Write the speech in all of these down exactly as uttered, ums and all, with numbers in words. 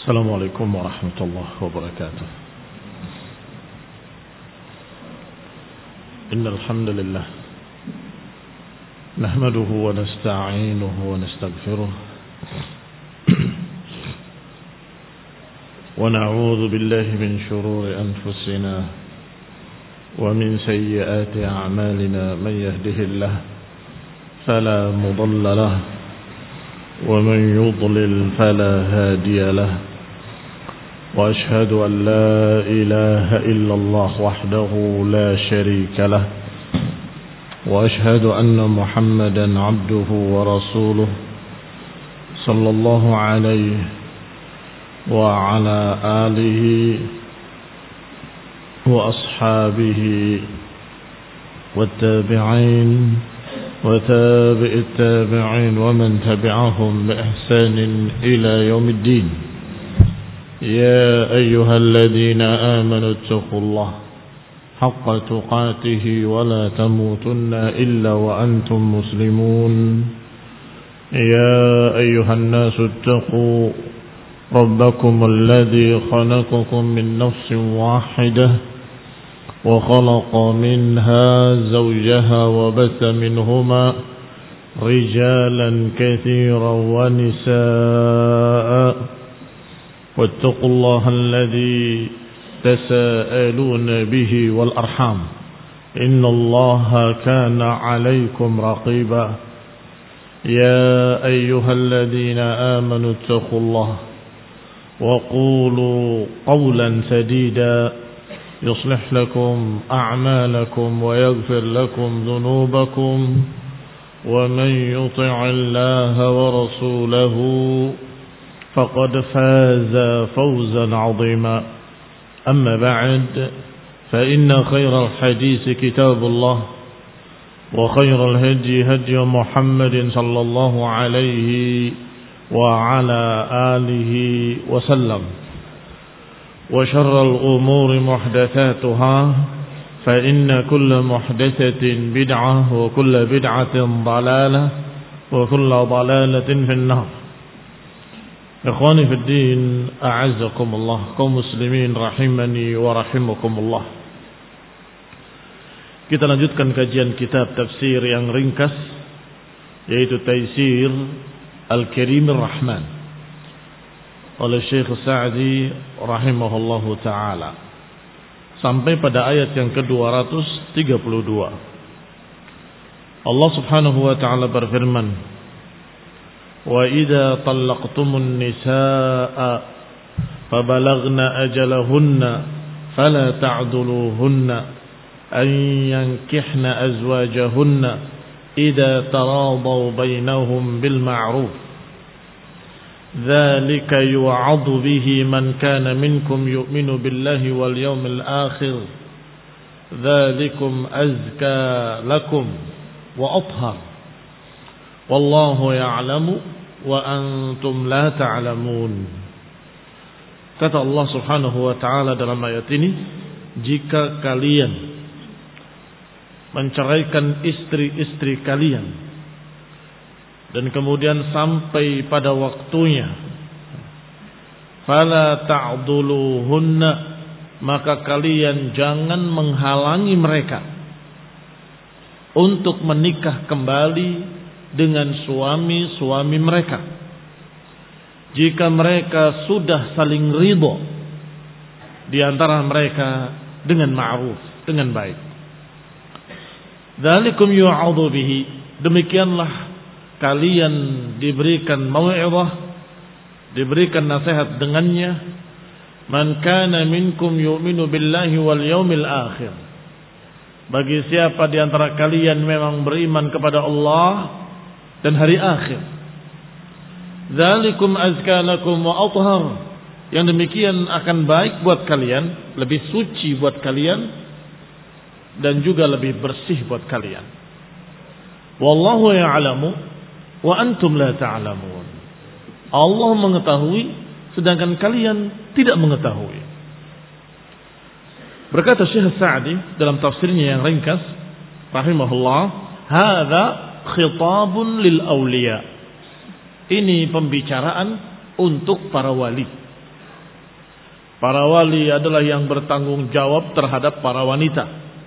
السلام عليكم ورحمة الله وبركاته. إن الحمد لله نحمده ونستعينه ونستغفره ونعوذ بالله من شرور أنفسنا ومن سيئات أعمالنا. من يهده الله فلا مضل له ومن يضلل فلا هادي له، وأشهد أن لا إله إلا الله وحده لا شريك له، وأشهد أن محمدا عبده ورسوله صلى الله عليه وعلى آله وأصحابه والتابعين وتابع التابعين ومن تبعهم بإحسان إلى يوم الدين. يا أيها الذين آمنوا اتقوا الله حق تقاته ولا تموتن إلا وأنتم مسلمون. يا أيها الناس اتقوا ربكم الذي خلقكم من نفس واحدة وخلق منها زوجها وبث منهما رجالا كثيرا ونساء، واتقوا الله الذي تساءلون به والأرحام إن الله كان عليكم رقيبا. يا أيها الذين آمنوا اتقوا الله وقولوا قولا سديدا يصلح لكم أعمالكم ويغفر لكم ذنوبكم، ومن يطع الله ورسوله فقد فاز فوزا عظيما. أما بعد، فإن خير الحديث كتاب الله، وخير الهدي هدي محمد صلى الله عليه وعلى آله وسلم، وشر الأمور محدثاتها، فإن كل محدثة بدعة وكل بدعة ضلالة وكل ضلالة في النار. Ikhwani fi din, a'azzakumullah, kaum muslimin rahimani wa rahimakumullah. Kita lanjutkan kajian kitab tafsir yang ringkas, yaitu Taisir Al-Karimir Rahman oleh Syekh Sa'di rahimahullahu ta'ala, sampai pada ayat yang ke dua ratus tiga puluh dua. Allah subhanahu wa ta'ala berfirman, wa idza talaqtumun nisaa fabalagna ajalahunna fala ta'duluhunna an yankihna azwajahunna idza taradaw bainahum bil ma'ruf dzalika yu'adhu bihi man kana minkum yu'minu billahi wal yawmil akhir dzalikum azka lakum wa athhar wallahu ya'lamu wa antum la ta'lamun. Kata Allah subhanahu wa ta'ala dalam ayat ini, jika kalian menceraikan istri-istri kalian dan kemudian sampai pada waktunya, fala ta'duluhunna, maka kalian jangan menghalangi mereka untuk menikah kembali dengan suami-suami mereka jika mereka sudah saling ridho di antara mereka dengan ma'ruf, dengan baik. Dzalikum yu'adhu bihi, demikianlah kalian diberikan mau'izah, diberikan nasihat dengannya, man kana minkum yu'minu billahi wal yawmil akhir, bagi siapa di antara kalian memang beriman kepada Allah dan hari akhir. Dzalikum azka lakum wa athhar, yang demikian akan baik buat kalian, lebih suci buat kalian, dan juga lebih bersih buat kalian. Wallahu ya'lamu wa antum la ta'lamun. Allah mengetahui sedangkan kalian tidak mengetahui. Berkata Syekh Sa'di dalam tafsirnya yang ringkas rahimahullah, hadza khitabun lil awliya, ini pembicaraan untuk para wali. Para wali adalah yang bertanggung jawab terhadap para wanita.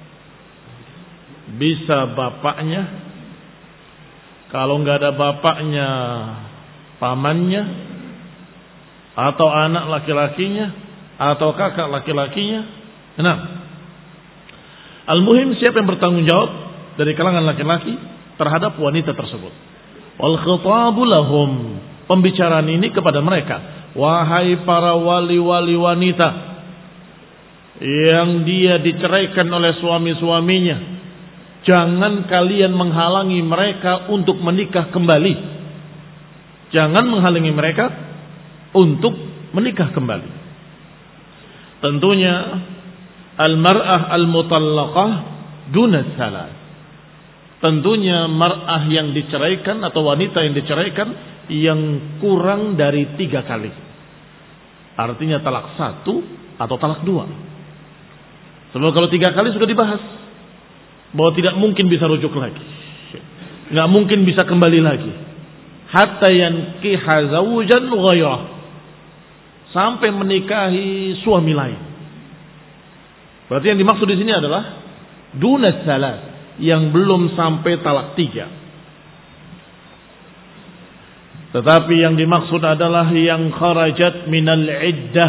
Bisa bapaknya, kalau nggak ada bapaknya, pamannya, atau anak laki-lakinya, atau kakak laki-lakinya. Nah, al-muhim siapa yang bertanggung jawab dari kalangan laki-laki terhadap wanita tersebut. Wal khitabu lahum, pembicaraan ini kepada mereka. Wahai para wali-wali wanita yang dia diceraikan oleh suami-suaminya, jangan kalian menghalangi mereka untuk menikah kembali. Jangan menghalangi mereka untuk menikah kembali. Tentunya al-mar'ah al-mutallaqah duna salat. Tentunya mar'ah yang diceraikan atau wanita yang diceraikan yang kurang dari tiga kali. Artinya talak satu atau talak dua. Sebab kalau tiga kali sudah dibahas bahwa tidak mungkin bisa rujuk lagi, nggak mungkin bisa kembali lagi. Hatta yankiha zawjan ghairah, sampai menikahi suami lain. Berarti yang dimaksud di sini adalah duna salat, yang belum sampai talak tiga. Tetapi yang dimaksud adalah yang kharajat minal iddah.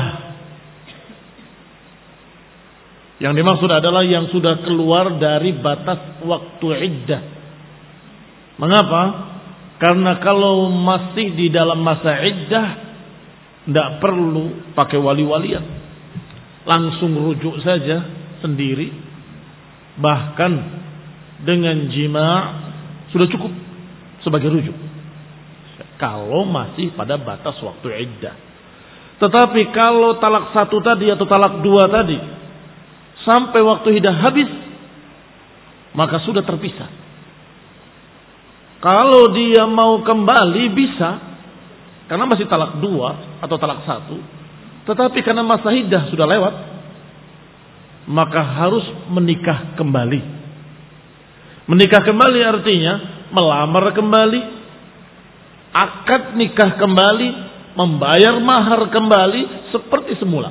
Yang dimaksud adalah yang sudah keluar dari batas waktu iddah. Mengapa? Karena kalau masih di dalam masa iddah, tidak perlu pakai wali-walian. Langsung rujuk saja sendiri. Bahkan dengan jima' sudah cukup sebagai rujuk. Kalau masih pada batas waktu iddah. Tetapi kalau talak satu tadi atau talak dua tadi sampai waktu iddah habis, maka sudah terpisah. Kalau dia mau kembali bisa, karena masih talak dua atau talak satu. Tetapi karena masa iddah sudah lewat, maka harus menikah kembali. Menikah kembali artinya melamar kembali, akad nikah kembali, membayar mahar kembali seperti semula.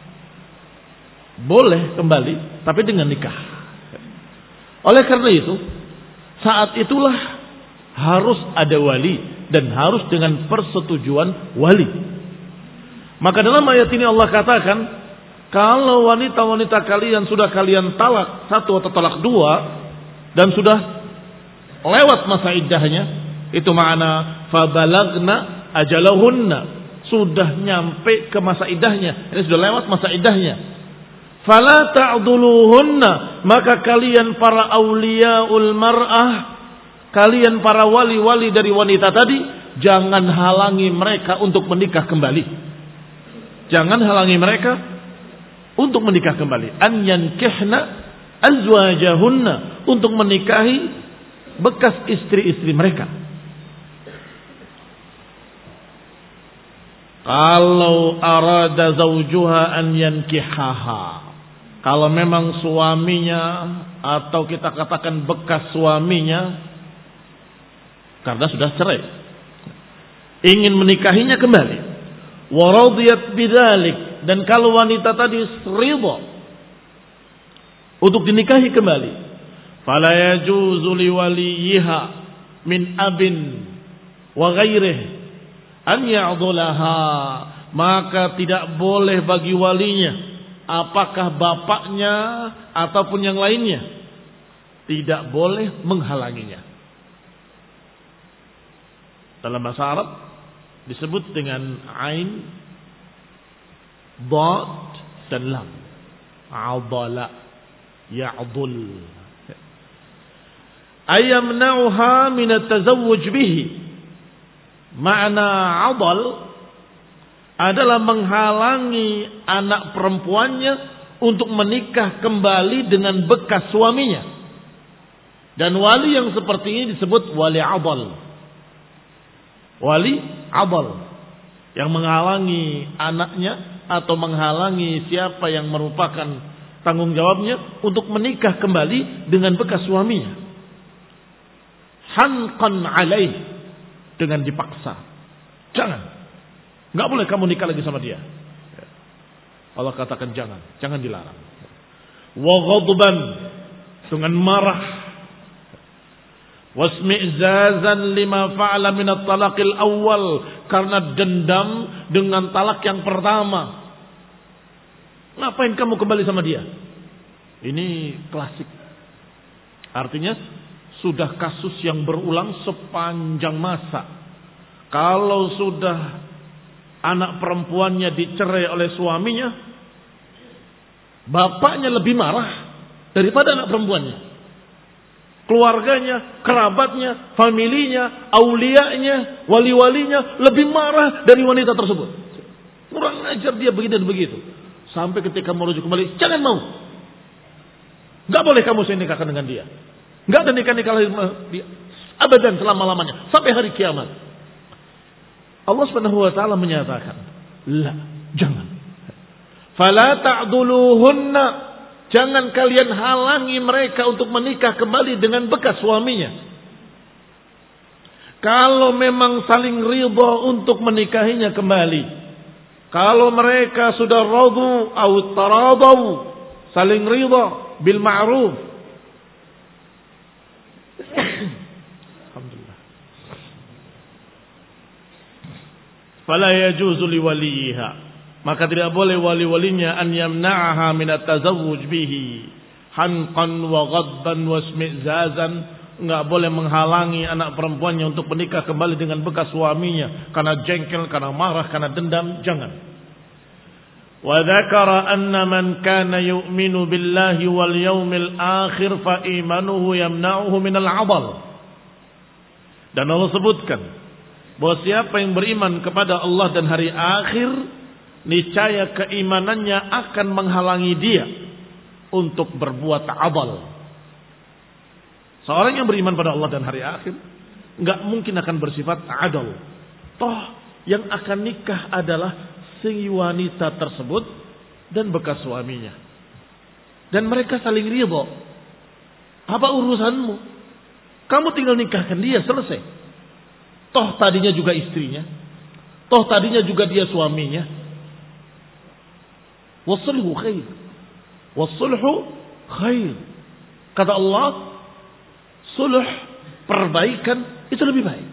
Boleh kembali, tapi dengan nikah. Oleh karena itu, saat itulah harus ada wali dan harus dengan persetujuan wali. Maka dalam ayat ini Allah katakan, kalau wanita-wanita kalian sudah kalian talak satu atau talak dua dan sudah lewat masa iddahnya, itu makna fabalagna ajalahunna, sudah nyampe ke masa iddahnya, ini sudah lewat masa iddahnya. Fala ta'dhuluhunna, maka kalian para auliyaul mar'ah, kalian para wali-wali dari wanita tadi, jangan halangi mereka untuk menikah kembali. Jangan halangi mereka untuk menikah kembali. An yankihna azwajahunna, untuk menikahi bekas istri-istri mereka. Kalau arada zawjuha an yankihaha, kalau memang suaminya atau kita katakan bekas suaminya karena sudah cerai ingin menikahinya kembali, wa radiyat bidzalik, dan kalau wanita tadi ridha untuk dinikahi kembali, fala yajuzu liwaliha min abin wa ghairihi an ya'dhulaha, maka tidak boleh bagi walinya, apakah bapaknya ataupun yang lainnya, tidak boleh menghalanginya. Dalam bahasa Arab disebut dengan ain, dad dan lam. Adala, ya'dul. Ayamna'uha min at-tazawwuj bihi. Makna adal adalah menghalangi anak perempuannya untuk menikah kembali dengan bekas suaminya. Dan wali yang seperti ini disebut wali adal. Wali adal yang menghalangi anaknya atau menghalangi siapa yang merupakan tanggung jawabnya untuk menikah kembali dengan bekas suaminya. Hanqan alaih, dengan dipaksa. Jangan. Enggak boleh kamu nikah lagi sama dia. Allah katakan jangan, jangan dilarang. Wa ghadban, dengan marah. Wasmi'zazan lima fa'ala min at-talaqil awal, karena dendam dengan talak yang pertama. Ngapain kamu kembali sama dia? Ini klasik. Artinya sudah kasus yang berulang sepanjang masa. Kalau sudah anak perempuannya dicerai oleh suaminya, bapaknya lebih marah daripada anak perempuannya. Keluarganya, kerabatnya, familinya, aulianya, wali-walinya lebih marah dari wanita tersebut. Kurang ajar dia begini dan begitu. Sampai ketika merujuk kembali, jangan mau. Gak boleh kamu saya nikahkan dengan dia. Gak ada nikah-nikah dia. Abadan selama-lamanya. Sampai hari kiamat. Allah subhanahu wa taala menyatakan, la, jangan. Fala ta'duluhunna, jangan kalian halangi mereka untuk menikah kembali dengan bekas suaminya. Kalau memang saling ridha untuk menikahinya kembali. Kalau mereka sudah radu atau taradau, saling ridha bil ma'ruf. Alhamdulillah. Fala yajuzu liwaliha, maka tidak boleh wali-walinya an yamna'aha min at-tazawwuj bihi hanqan wa ghadban wa ismi'zazan, enggak boleh menghalangi anak perempuannya untuk menikah kembali dengan bekas suaminya karena jengkel, karena marah, karena dendam, jangan. Wa dzakara anna man kana yu'minu billahi wal yawmil akhir fa imanuhu yamna'uhu minal 'adal. Dan Allah sebutkan bahwa siapa yang beriman kepada Allah dan hari akhir, niscaya keimanannya akan menghalangi dia untuk berbuat adal. Seorang yang beriman pada Allah dan hari akhir enggak mungkin akan bersifat adal. Toh yang akan nikah adalah si wanita tersebut dan bekas suaminya. Dan mereka saling ridha. Apa urusanmu? Kamu tinggal nikahkan dia, selesai. Toh tadinya juga istrinya. Toh tadinya juga dia suaminya. Wasulhu khair. Wasulhu khair. Kata Allah, sulh, perbaikan itu lebih baik.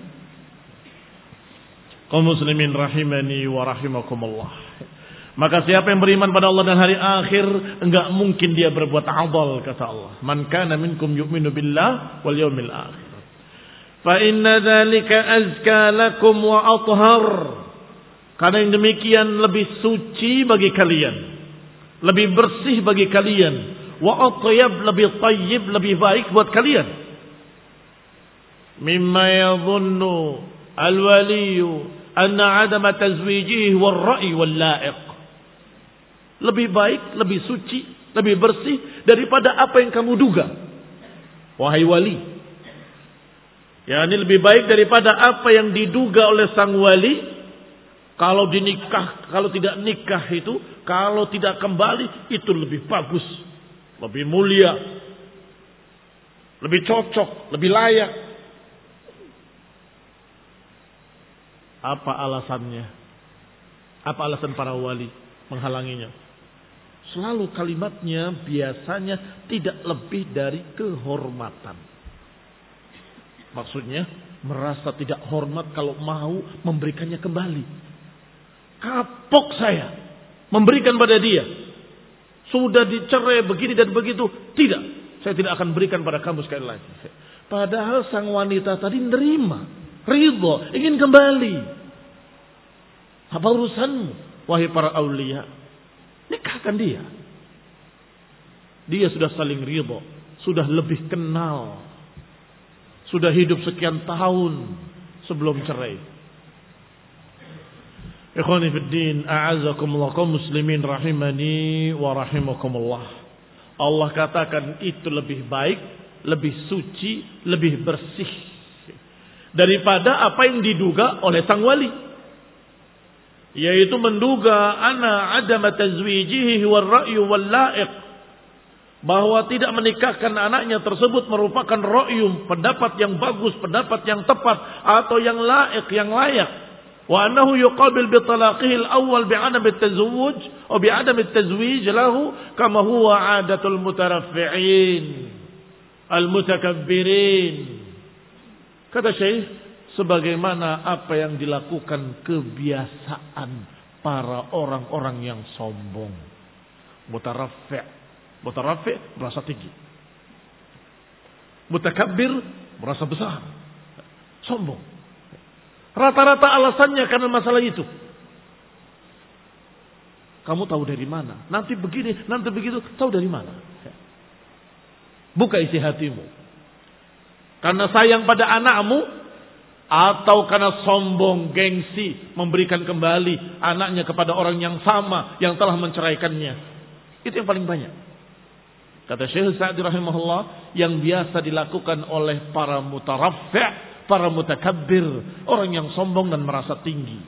Kaum muslimin rahimani wa rahimakumullah. Maka siapa yang beriman pada Allah dan hari akhir, enggak mungkin dia berbuat adal, kata Allah. Man kana minkum yu'minu billah wal yawmil akhir. Fa inna dzalika azka lakum wa athhar. Karena yang demikian lebih suci bagi kalian, lebih bersih bagi kalian, wa atyab, lebih tayyib, lebih baik buat kalian. Mimma yadhunnu al-waliyu anna 'adama tazwijihi war-ra'y wal-la'iq. Lebih baik, lebih suci, lebih bersih daripada apa yang kamu duga, wahai wali. Ya, ini lebih baik daripada apa yang diduga oleh sang wali. Kalau dinikah, kalau tidak nikah itu, kalau tidak kembali, itu lebih bagus, lebih mulia, lebih cocok, lebih layak. Apa alasannya? Apa alasan para wali menghalanginya? Selalu kalimatnya biasanya tidak lebih dari kehormatan. Maksudnya merasa tidak hormat kalau mau memberikannya kembali. Kapok saya memberikan pada dia. Sudah dicerai begini dan begitu. Tidak, saya tidak akan berikan pada kamu sekali lagi. Padahal sang wanita tadi nerima, ridho, ingin kembali. Apa urusanmu, wahai para aulia? Nikahkan dia. Dia sudah saling ridho, sudah lebih kenal, sudah hidup sekian tahun sebelum cerai. Ikhwani fid din, a'azzakumullah, kaum muslimin rahimani wa rahimakumullah. Allah katakan itu lebih baik, lebih suci, lebih bersih daripada apa yang diduga oleh sang wali, yaitu menduga ana adama tazwijihi war-ra'yu wal-la'iq, bahwa tidak menikahkan anaknya tersebut merupakan ra'yum, pendapat yang bagus, pendapat yang tepat, atau yang la'iq, yang layak. Wa annahu yuqabil bi talaqihi al-awwal bi'adam at-tazawwuj aw bi'adam at-tazwij lahu kama huwa 'adatul mutaraffi'in al-mutakabbirin. Kata Syekh, sebagaimana apa yang dilakukan kebiasaan para orang-orang yang sombong. Mutaraffi', mutaraffi' merasa tinggi. Mutakabbir merasa besar. Sombong. Rata-rata alasannya karena masalah itu. Kamu tahu dari mana? Nanti begini, nanti begitu. Tahu dari mana? Buka isi hatimu. Karena sayang pada anakmu, atau karena sombong, gengsi, memberikan kembali anaknya kepada orang yang sama, yang telah menceraikannya. Itu yang paling banyak. Kata Syekh Sa'di rahimahullah, yang biasa dilakukan oleh para mutaraffi', para mutakabbir, orang yang sombong dan merasa tinggi.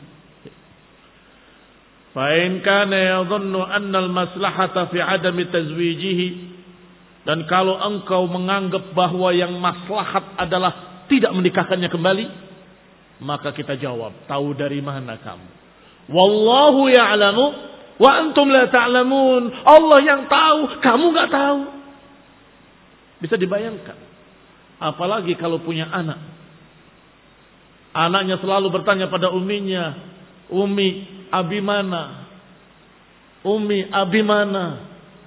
Fa in kana yadhunnu anna al-maslahata fi 'adami tazwijihi, dan kalau engkau menganggap bahwa yang maslahat adalah tidak menikahkannya kembali, maka kita jawab, tahu dari mana kamu? Wallahu ya'lamu wa antum la ta'lamun. Allah yang tahu, kamu enggak tahu. Bisa dibayangkan, apalagi kalau punya anak. Anaknya selalu bertanya pada uminya, Umi, Abi mana? Umi, Abi mana?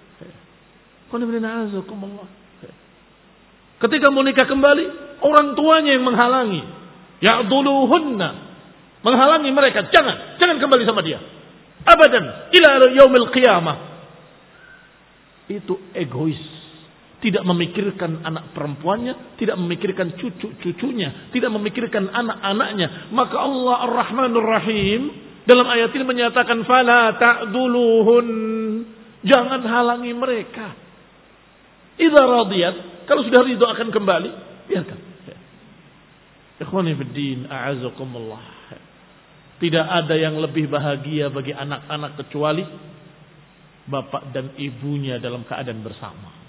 Ketika mau nikah kembali, orang tuanya yang menghalangi. Ya'duluhunna, menghalangi mereka. Jangan, jangan kembali sama dia. Abadan, ila yaumil qiyamah. Itu egois. Tidak memikirkan anak perempuannya, tidak memikirkan cucu-cucunya, tidak memikirkan anak-anaknya. Maka Allah Ar-Rahmanur Rahim dalam ayat ini menyatakan fala ta'duluhun, jangan halangi mereka. Idza radiyat, kalau sudah ridho akan kembali, biarkan. Ikhwani fid din, a'azakumullah. Tidak ada yang lebih bahagia bagi anak-anak kecuali bapak dan ibunya dalam keadaan bersama.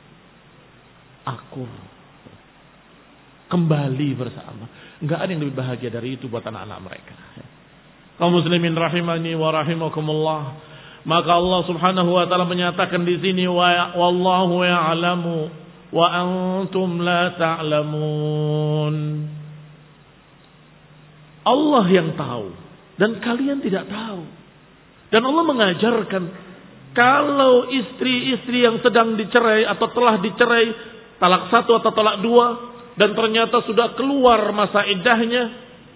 Akur, kembali bersama. Enggak ada yang lebih bahagia dari itu buat anak-anak mereka. Kaum muslimin rahimani wa rahimakumullah. Maka Allah Subhanahu wa taala menyatakan di sini, wa wallahu ya'lamu wa antum la ta'lamun. Allah yang tahu dan kalian tidak tahu. Dan Allah mengajarkan, kalau istri-istri yang sedang dicerai atau telah dicerai, talak satu atau talak dua, dan ternyata sudah keluar masa iddahnya,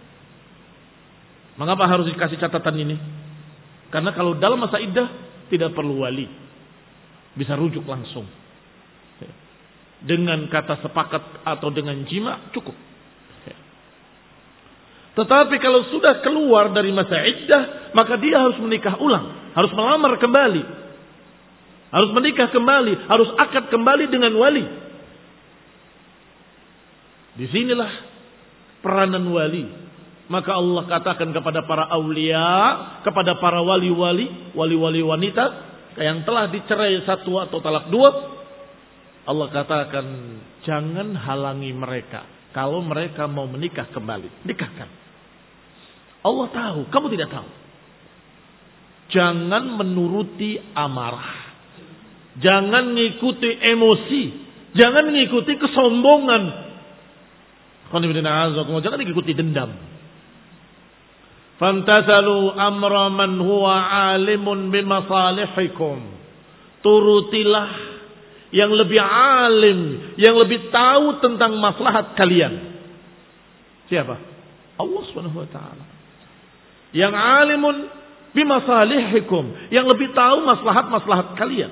mengapa harus dikasih catatan ini? Karena kalau dalam masa iddah tidak perlu wali, bisa rujuk langsung dengan kata sepakat atau dengan jima cukup. Tetapi kalau sudah keluar dari masa iddah, maka dia harus menikah ulang, harus melamar kembali, harus menikah kembali, harus akad kembali dengan wali. Disinilah peranan wali. Maka Allah katakan kepada para aulia, kepada para wali-wali, wali-wali wanita yang telah dicerai satu atau talak dua, Allah katakan jangan halangi mereka kalau mereka mau menikah kembali. Nikahkan. Allah tahu, kamu tidak tahu. Jangan menuruti amarah. Jangan mengikuti emosi. Jangan mengikuti kesombongan. Jangan ikuti dendam. Fantasalu amra man huwa alimun bimasalihikum. Turutilah yang lebih alim, yang lebih tahu tentang maslahat kalian. Siapa? Allah Subhanahu wa taala. Yang alimun bimasalihikum, yang lebih tahu maslahat-maslahat kalian.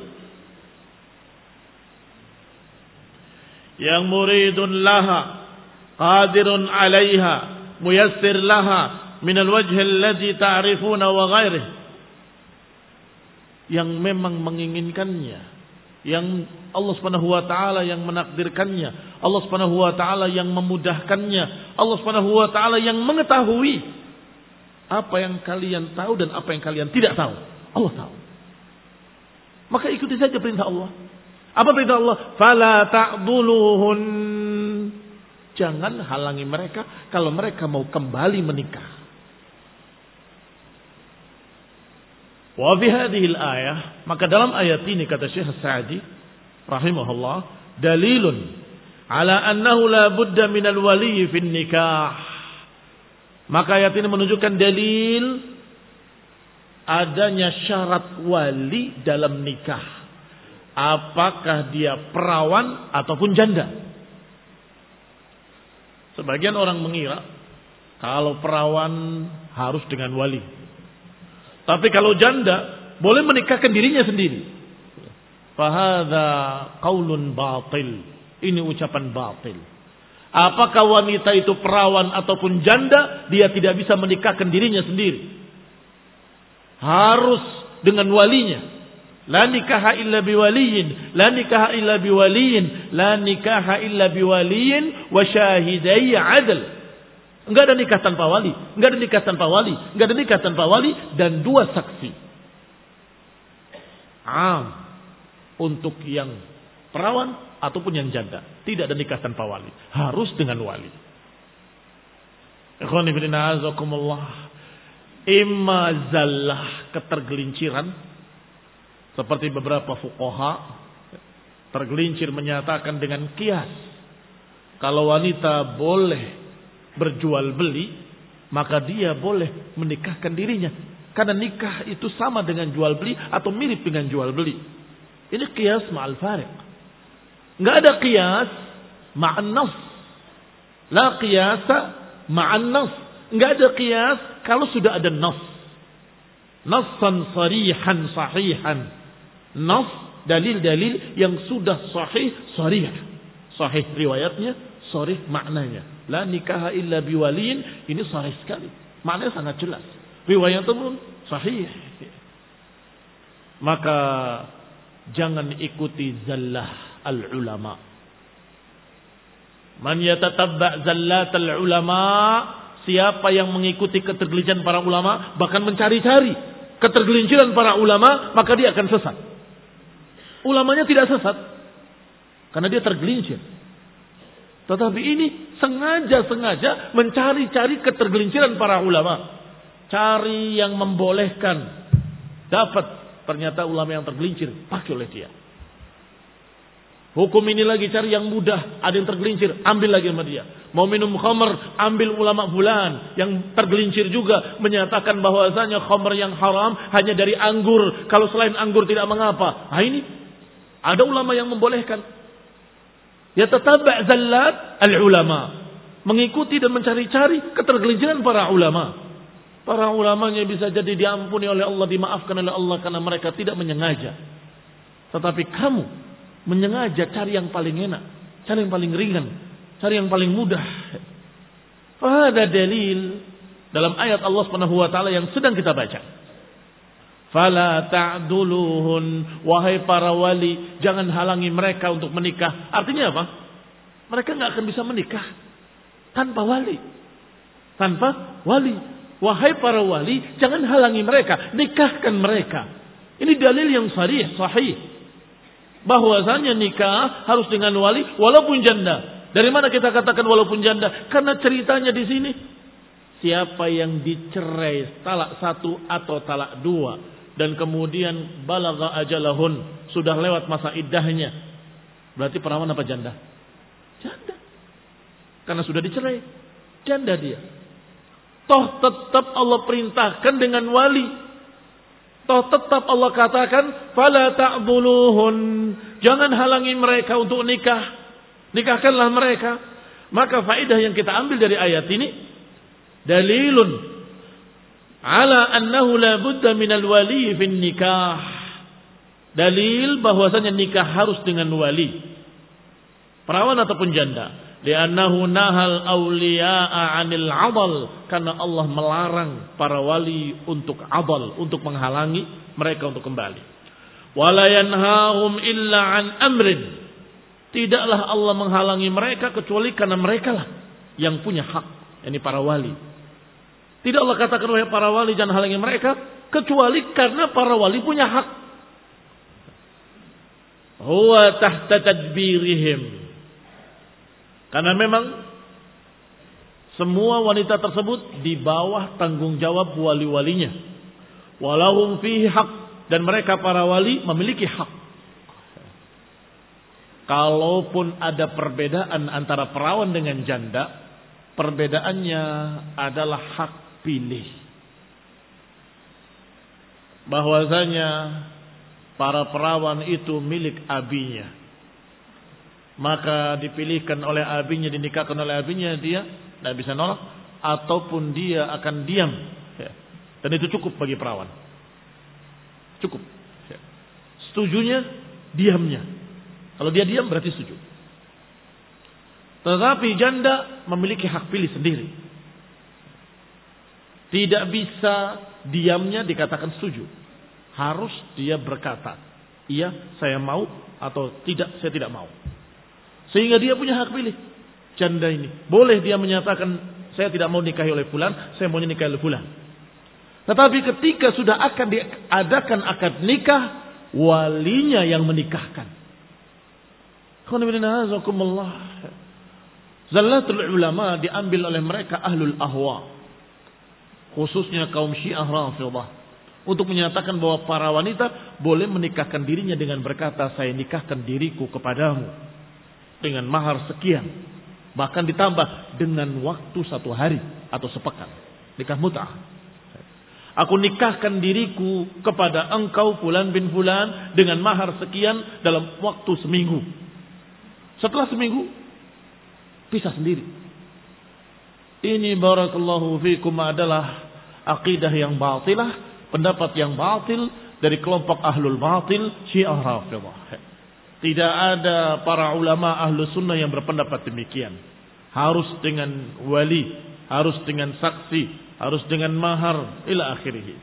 Yang muridun laha qadirun 'alaiha muyassir laha min al-wajh alladhi ta'rifuna wa ghairihi. Yang memang menginginkannya, yang Allah Subhanahu wa taala yang menakdirkannya, Allah Subhanahu wa taala yang memudahkannya, Allah Subhanahu wa taala yang mengetahui apa yang kalian tahu dan apa yang kalian tidak tahu. Allah tahu. Maka ikuti saja perintah Allah. Apa perintah Allah? Fala ta'dhuluhun. Jangan halangi mereka kalau mereka mau kembali menikah. Wa fi hadhihi al-ayah, maka dalam ayat ini kata Syekh As-Sa'di rahimahullah, dalilun ala annahu la budda min al-wali fi nikah. Maka ayat ini menunjukkan dalil adanya syarat wali dalam nikah. Apakah dia perawan ataupun janda. Sebagian orang mengira kalau perawan harus dengan wali. Tapi kalau janda boleh menikahkan dirinya sendiri. Fahadha qaulun batil. Ini ucapan batil. Apakah wanita itu perawan ataupun janda, dia tidak bisa menikahkan dirinya sendiri. Harus dengan walinya. La nikaha illa biwaliyin, la nikaha illa biwaliyin, la nikaha illa biwaliyin wa syahidai adl. Enggak ada nikah tanpa wali, enggak ada nikah tanpa wali, enggak ada nikah tanpa wali dan dua saksi. Am untuk yang perawan ataupun yang janda, tidak ada nikah tanpa wali, harus dengan wali. Ikhwani fillah azakumullah. Imma zallah, ketergelinciran, seperti beberapa fuqaha tergelincir menyatakan dengan kias, kalau wanita boleh berjual beli, maka dia boleh menikahkan dirinya. Karena nikah itu sama dengan jual beli atau mirip dengan jual beli. Ini kias ma'al fariq. Enggak ada kias ma'an nas. La qiyasa ma'an nas. Enggak ada kias kalau sudah ada nas. Nassan sarihan sahihan. Nas, dalil-dalil yang sudah sahih sarih. Sahih riwayatnya, sahih maknanya. La nikaha illa biwaliin, ini sahih sekali. Maknanya sangat jelas. Riwayat pun sahih. Maka jangan ikuti zallah al-ulama. Man yatatabba' zallat al-ulama, siapa yang mengikuti ketergelinciran para ulama, bahkan mencari-cari ketergelinciran para ulama, maka dia akan sesat. Ulamanya tidak sesat karena dia tergelincir. Tetapi ini sengaja-sengaja mencari-cari ketergelinciran para ulama. Cari yang membolehkan. Dapat ternyata ulama yang tergelincir, pakai oleh dia. Hukum ini lagi cari yang mudah, ada yang tergelincir, ambil lagi sama dia. Mau minum khamr, ambil ulama fulan yang tergelincir juga menyatakan bahwasanya khamr yang haram hanya dari anggur, kalau selain anggur tidak mengapa. Nah ini ada ulama yang membolehkan. Ya tatabba' zallat al-ulama, mengikuti dan mencari-cari ketergelinciran para ulama. Para ulamanya bisa jadi diampuni oleh Allah, dimaafkan oleh Allah karena mereka tidak menyengaja. Tetapi kamu menyengaja cari yang paling enak, cari yang paling ringan, cari yang paling mudah. Ada dalil dalam ayat Allah Subhanahu wa taala yang sedang kita baca. Fala ta'duluhun, wahai para wali, jangan halangi mereka untuk menikah. Artinya apa? Mereka enggak akan bisa menikah tanpa wali. Tanpa wali. Wahai para wali, jangan halangi mereka, nikahkan mereka. Ini dalil yang sharih, sahih. Bahwasanya nikah harus dengan wali walaupun janda. Dari mana kita katakan walaupun janda? Karena ceritanya di sini, siapa yang dicerai talak satu atau talak dua dan kemudian balagha ajalahun, sudah lewat masa iddahnya, berarti perawan apa janda? Janda. Karena sudah dicerai, janda dia. Toh tetap Allah perintahkan dengan wali. Toh tetap Allah katakan fala ta'dhuluhun, jangan halangi mereka untuk nikah. Nikahkanlah mereka. Maka faedah yang kita ambil dari ayat ini, dalilun ala annahu la budda minal wali fin nikah. Dalil bahwasanya nikah harus dengan wali, perawan ataupun janda. Li'annahu nahal awliya'a 'anil 'adal, karena Allah melarang para wali untuk 'adal, untuk menghalangi mereka untuk kembali. Wala yanhahum illa 'an amrin, tidaklah Allah menghalangi mereka kecuali karena mereka lah yang punya hak, yakni para wali. Tidak Allah katakan wahai para wali jangan halangi mereka kecuali karena para wali punya hak. Huwa tahta tadbirihim, karena memang semua wanita tersebut di bawah tanggung jawab wali-walinya. walahum fihi haq, dan mereka para wali memiliki hak. Kalaupun ada perbedaan antara perawan dengan janda, perbedaannya adalah hak pilih. Bahwasanya para perawan itu milik abinya, maka dipilihkan oleh abinya, dinikahkan oleh abinya, dia tidak bisa nolak, ataupun dia akan diam, dan itu cukup bagi perawan. Cukup. Setujunya diamnya. Kalau dia diam berarti setuju. Tetapi janda memiliki hak pilih sendiri. Tidak bisa diamnya dikatakan setuju. Harus dia berkata, iya saya mau, atau tidak saya tidak mau. Sehingga dia punya hak pilih. Janda ini boleh dia menyatakan saya tidak mau nikahi oleh fulan, saya mau nikahi oleh fulan. Tetapi ketika sudah akan diadakan akad nikah, walinya yang menikahkan. Zallatul ulama diambil oleh mereka ahlul ahwa, khususnya kaum Syiah Rafidhah, untuk menyatakan bahwa para wanita boleh menikahkan dirinya dengan berkata, saya nikahkan diriku kepadamu dengan mahar sekian, bahkan ditambah dengan waktu satu hari atau sepekan, nikah mut'ah. Aku nikahkan diriku kepada engkau fulan bin fulan dengan mahar sekian dalam waktu seminggu. Setelah seminggu pisah sendiri. Ini barakallahu fikum adalah akidah yang batilah, pendapat yang batil dari kelompok ahlul batil Syiah Rafidhah. Tidak ada para ulama ahlu sunnah yang berpendapat demikian. Harus dengan wali, harus dengan saksi, harus dengan mahar ila akhirih.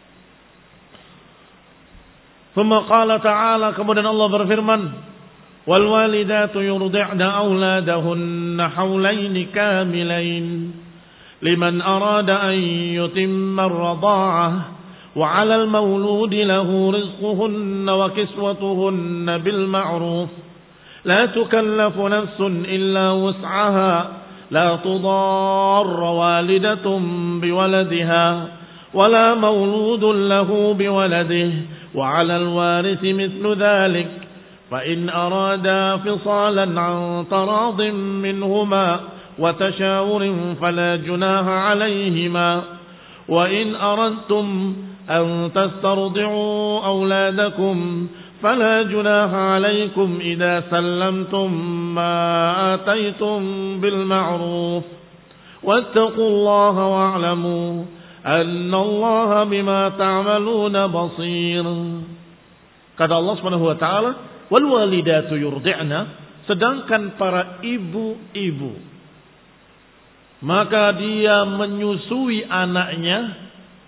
Thumma qala ta'ala, kemudian Allah berfirman, wal walidatu yurdi'na auladahunna haulaini kamilain liman arada an yutimma ar-radha'ah wa 'alal mauludi lahu rizquhunna wa kiswatuhunna bil ma'ruf la tukallafu nafsun illa wus'aha la tudarra walidatun biwaladiha wala mauludun lahu biwaladihi wa 'alal warithi mithlu dhalik فإن أرادا فصالا عن تراض منهما وتشاور فلا جناح عليهما وإن أردتم أن تسترضعوا أولادكم فلا جناح عليكم إذا سلمتم ما آتيتم بالمعروف واتقوا الله واعلموا أن الله بما تعملون بصير. Kata Allah Subhanahu wa taala, wal walidatu yurdi'na, sedangkan para ibu-ibu maka dia menyusui anaknya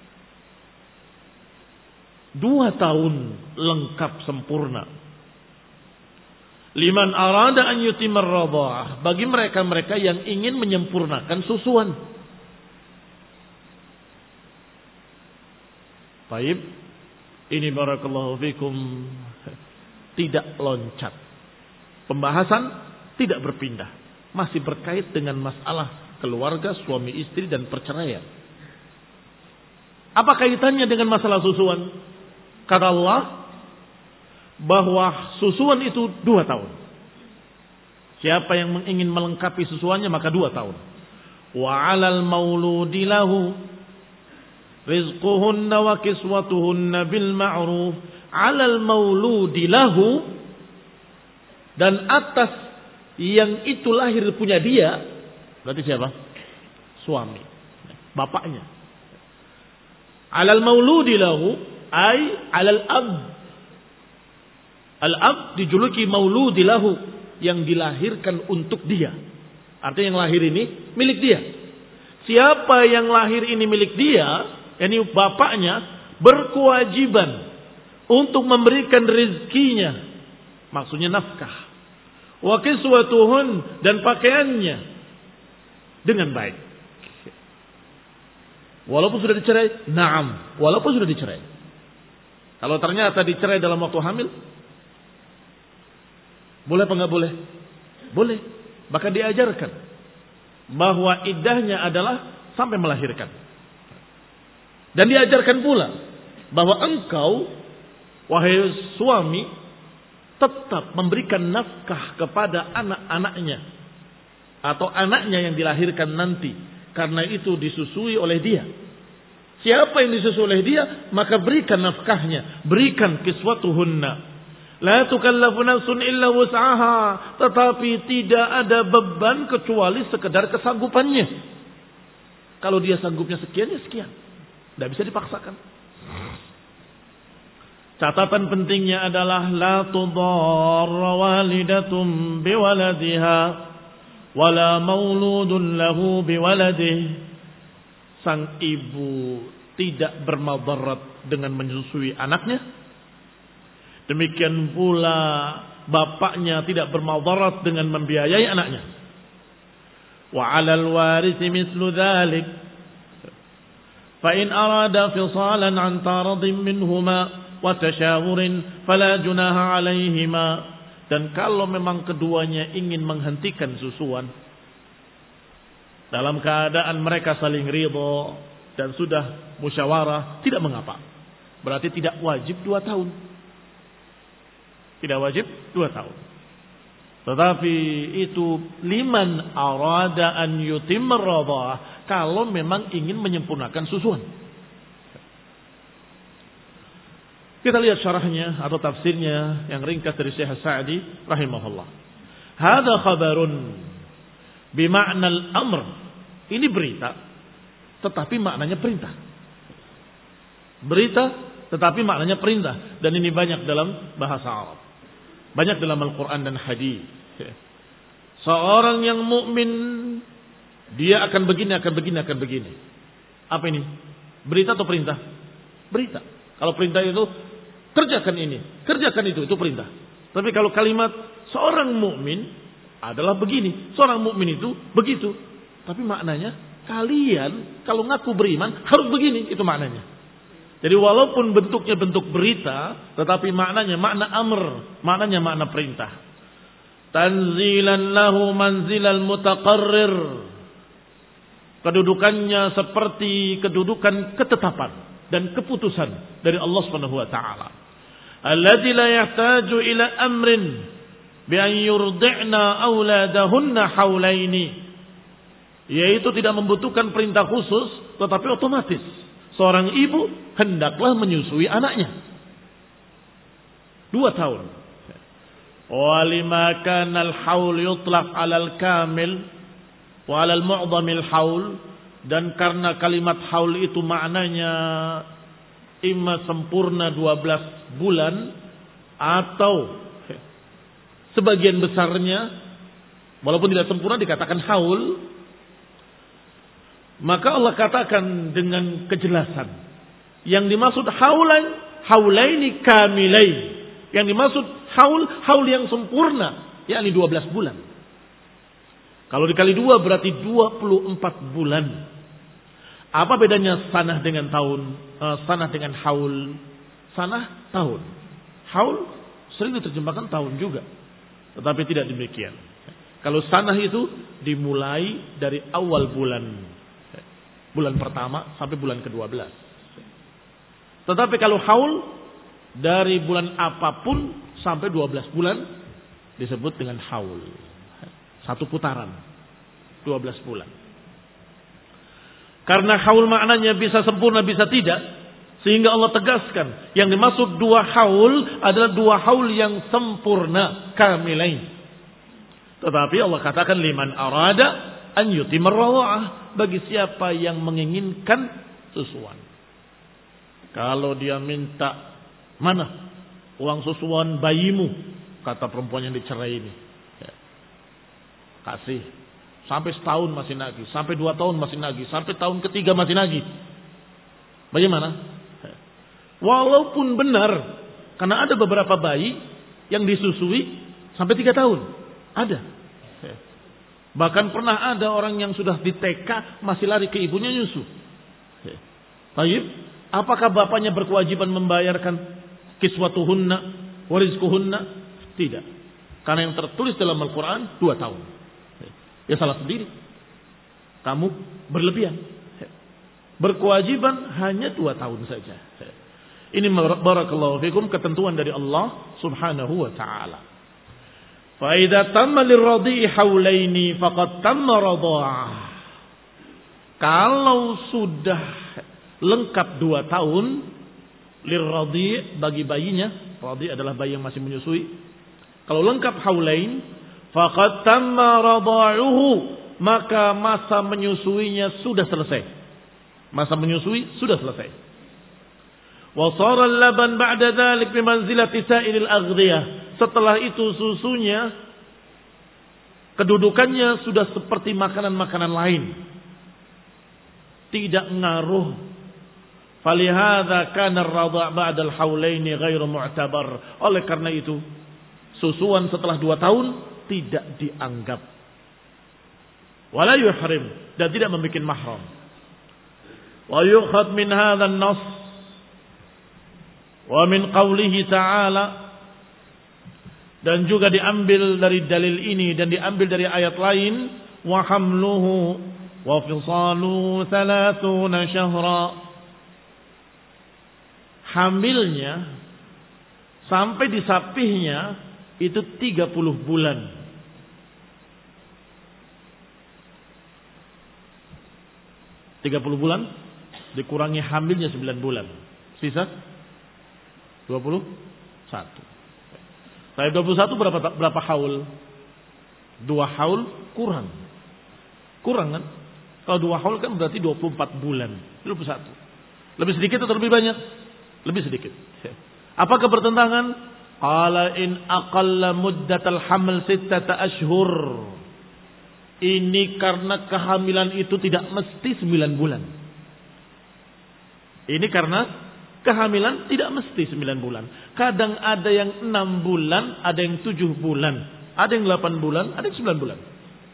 dua tahun lengkap sempurna. Liman arada an yutimar radha'ah, bagi mereka-mereka yang ingin menyempurnakan susuan. Baik, ini barakallahu fikum tidak loncat. Pembahasan tidak berpindah. Masih berkait dengan masalah keluarga, suami istri dan perceraian. Apa kaitannya dengan masalah susuan? Kata Allah bahwa susuan itu dua tahun. Siapa yang ingin melengkapi susuannya maka dua tahun. Wa 'alal mauludi lahu rizquhunna wa kiswatuhunna bil ma'ruf. 'Alal mauludi lahu, dan atas yang itu lahir punya dia, berarti siapa? Suami, bapaknya. 'Alal mauludi lahu ay 'alal ab. Al-ab dijuluki mauludi lahu, yang dilahirkan untuk dia. Artinya yang lahir ini milik dia. Siapa yang lahir ini milik dia, yakni bapaknya, berkewajiban untuk memberikan rizkinya, maksudnya nafkah, wa kiswatuhun, dan pakaiannya dengan baik. Walaupun sudah dicerai, na'am, walaupun sudah dicerai. Kalau ternyata dicerai dalam waktu hamil, boleh apa enggak boleh? Boleh. Bahkan diajarkan bahwa iddahnya adalah sampai melahirkan. Dan diajarkan pula bahwa engkau, wahai suami, tetap memberikan nafkah kepada anak-anaknya atau anaknya yang dilahirkan nanti, karena itu disusui oleh dia. Siapa yang disusui oleh dia, maka berikan nafkahnya, berikan kiswatuhunna. La tukallafu nafsun illa wus'aha, tetapi tidak ada beban kecuali sekedar kesanggupannya. Kalau dia sanggupnya sekian, ya sekian. Tidak bisa dipaksakan. Catatan pentingnya adalah la tudarra walidatum biwaladiha wala mauludun lahu biwaladih. Sang ibu tidak bermadarat dengan menyusui anaknya. Demikian pula bapaknya tidak bermadarat dengan membiayai anaknya. Wa 'alal warisi mislu dzalik. Fa in arada fisalan 'an taradin minhuma wa tashawurin fala junaha 'alaihima. Dan kalau memang keduanya ingin menghentikan susuan dalam keadaan mereka saling ridha dan sudah musyawarah, tidak mengapa. Berarti tidak wajib dua tahun. Tidak wajib dua tahun. Tetapi itu liman arada an yutimma radha'ah, kalau memang ingin menyempurnakan susuan. Kita lihat syarahnya atau tafsirnya yang ringkas dari Syekh Sa'di rahimahullah. Hadza khabarun bima'na al-amr. Ini berita tetapi maknanya perintah. Berita tetapi maknanya perintah, dan ini banyak dalam bahasa Arab. Banyak dalam Al-Quran dan hadis. Seorang yang mukmin dia akan begini, akan begini, akan begini. Apa ini? Berita atau perintah? Berita. Kalau perintah itu kerjakan ini, kerjakan itu, itu perintah. Tapi kalau kalimat seorang mukmin adalah begini, seorang mukmin itu begitu. Tapi maknanya kalian kalau ngaku beriman harus begini, itu maknanya. Jadi walaupun bentuknya bentuk berita, tetapi maknanya makna amr, maknanya makna perintah. Tanzilan lahu manzilal mutaqarrir. Kedudukannya seperti kedudukan ketetapan dan keputusan dari Allah Subhanahu wa taala. Alladzi la yahtaju ila amrin bi an yurdi'na auladahunna haulaini. Yaitu tidak membutuhkan perintah khusus, tetapi otomatis seorang ibu hendaklah menyusui anaknya. Dua tahun. Walima kana al-haul yutlaq 'alal kamil wa 'alal mu'dhamil haul, dan karena kalimat haul itu maknanya imma sempurna dua belas bulan atau sebagian besarnya, walaupun tidak sempurna dikatakan haul. Maka Allah katakan dengan kejelasan, yang dimaksud haulan, haulaini kamilain. Yang dimaksud haul, haul yang sempurna, yakni dua belas bulan. Kalau dikali dua berarti dua puluh empat bulan. Apa bedanya sanah dengan tahun? Uh, sanah dengan haul. Sanah tahun. Haul sering diterjemahkan tahun juga, tetapi tidak demikian. Kalau sanah itu dimulai dari awal bulan. Bulan pertama sampai bulan kedua belas. Tetapi kalau haul dari bulan apapun sampai dua belas bulan disebut dengan haul. Satu putaran dua belas bulan. Karena haul maknanya bisa sempurna bisa tidak, sehingga Allah tegaskan yang dimaksud dua haul adalah dua haul yang sempurna, kamilain. Tetapi Allah katakan liman arada an yutimar radha'ah, bagi siapa yang menginginkan susuan. Kalau dia minta, mana uang susuan bayimu, kata perempuan yang dicerai ini, ya, kasih. Sampai setahun masih nagih, sampai dua tahun masih nagih, sampai tahun ketiga masih nagih. Bagaimana? Ya. Walaupun benar, karena ada beberapa bayi yang disusui sampai tiga tahun, ada. Bahkan pernah ada orang yang sudah di T K masih lari ke ibunya nyusu. Baik, apakah bapaknya berkewajiban membayarkan kiswatuhunna, warizkuhunna? Tidak. Karena yang tertulis dalam Al-Quran dua tahun. Ya salah sendiri. Kamu berlebihan. Berkewajiban hanya dua tahun saja. Ini barakallahu fikum ketentuan dari Allah Subhanahu wa taala. Fa idza tamma lirradhi haulaini faqad tamma radha'ah. Kalau sudah lengkap dua tahun lirradhi bagi bayinya, radhi adalah bayi yang masih menyusui. Kalau lengkap haulain faqad tamma radha'uhu, maka masa menyusuinya sudah selesai. Masa menyusui sudah selesai. Wa shara al-laban ba'da dzalik bi manzilati sa'iril aghdiyah. Setelah itu susunya kedudukannya sudah seperti makanan-makanan lain. Tidak ngaruh. Falihadza kana ar-radha' ba'da al-haulaini ghairu mu'tabar. Oleh karena itu, susuan setelah dua tahun tidak dianggap. Wala yuhrim, dan tidak membuat mahram. Wa yukhad min hadzal an-nass wa min qawlihi ta'ala, dan juga diambil dari dalil ini dan diambil dari ayat lain, wa hamluhu wa fisaluhu thalathuna syahra. Hamilnya sampai disapihnya itu tiga puluh bulan. tiga puluh bulan dikurangi hamilnya sembilan bulan. Sisa dua puluh satu. Saya dua puluh satu berapa berapa haul? Dua haul kurang. Kurang kan? Kalau dua haul kan berarti dua puluh empat bulan. dua puluh satu. Lebih sedikit atau lebih banyak? Lebih sedikit. Apakah bertentangan? Qala in aqalla muddatal haml sittata ashhur. Ini karena kehamilan itu tidak mesti sembilan bulan. Ini karena kehamilan tidak mesti sembilan bulan. Kadang ada yang enam bulan, ada yang tujuh bulan, ada yang delapan bulan, ada yang sembilan bulan.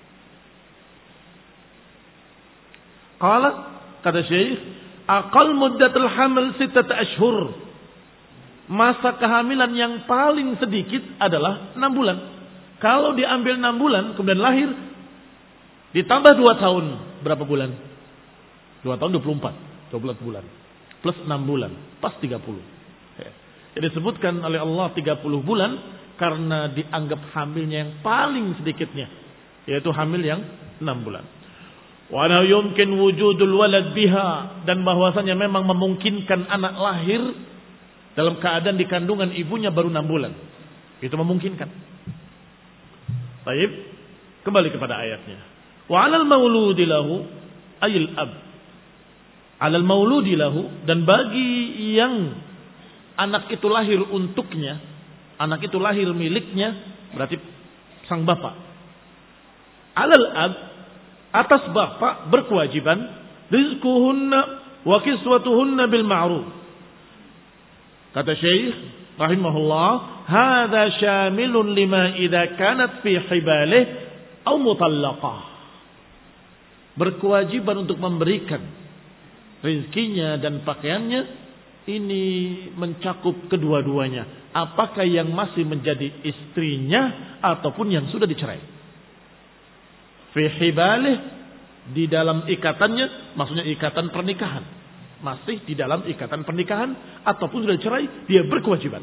Qala, kata Syekh, aqal muddatul haml sittata ashhur. Masa kehamilan yang paling sedikit adalah enam bulan. Kalau diambil enam bulan kemudian lahir, ditambah dua tahun, berapa bulan? dua tahun dua puluh empat, dua belas bulan. Plus enam bulan, pas tiga puluh. Jadi disebutkan oleh Allah tiga puluh bulan karena dianggap hamilnya yang paling sedikitnya, yaitu hamil yang enam bulan. Wa la yumkin wujudul walad biha, dan bahwasanya memang memungkinkan anak lahir dalam keadaan di kandungan ibunya baru enam bulan. Itu memungkinkan. Baik, kembali kepada ayatnya. Wa 'alal mauludi lahu ayil ab. 'Alal mauludi lahu, dan bagi yang anak itu lahir untuknya, anak itu lahir miliknya, berarti sang bapak. 'Alal ab, atas bapak berkewajiban rizquhunna wa kiswatuhunna bil ma'ruf. Kata Syekh rahimahullah, hadza syamilun lima idza kanat fi hibalih aw mutallaqah. Berkewajiban untuk memberikan rezekinya dan pakaiannya ini mencakup kedua-duanya. Apakah yang masih menjadi istrinya ataupun yang sudah dicerai. Fi hibalih, di dalam ikatannya, maksudnya ikatan pernikahan. Masih di dalam ikatan pernikahan ataupun sudah cerai, dia berkewajiban.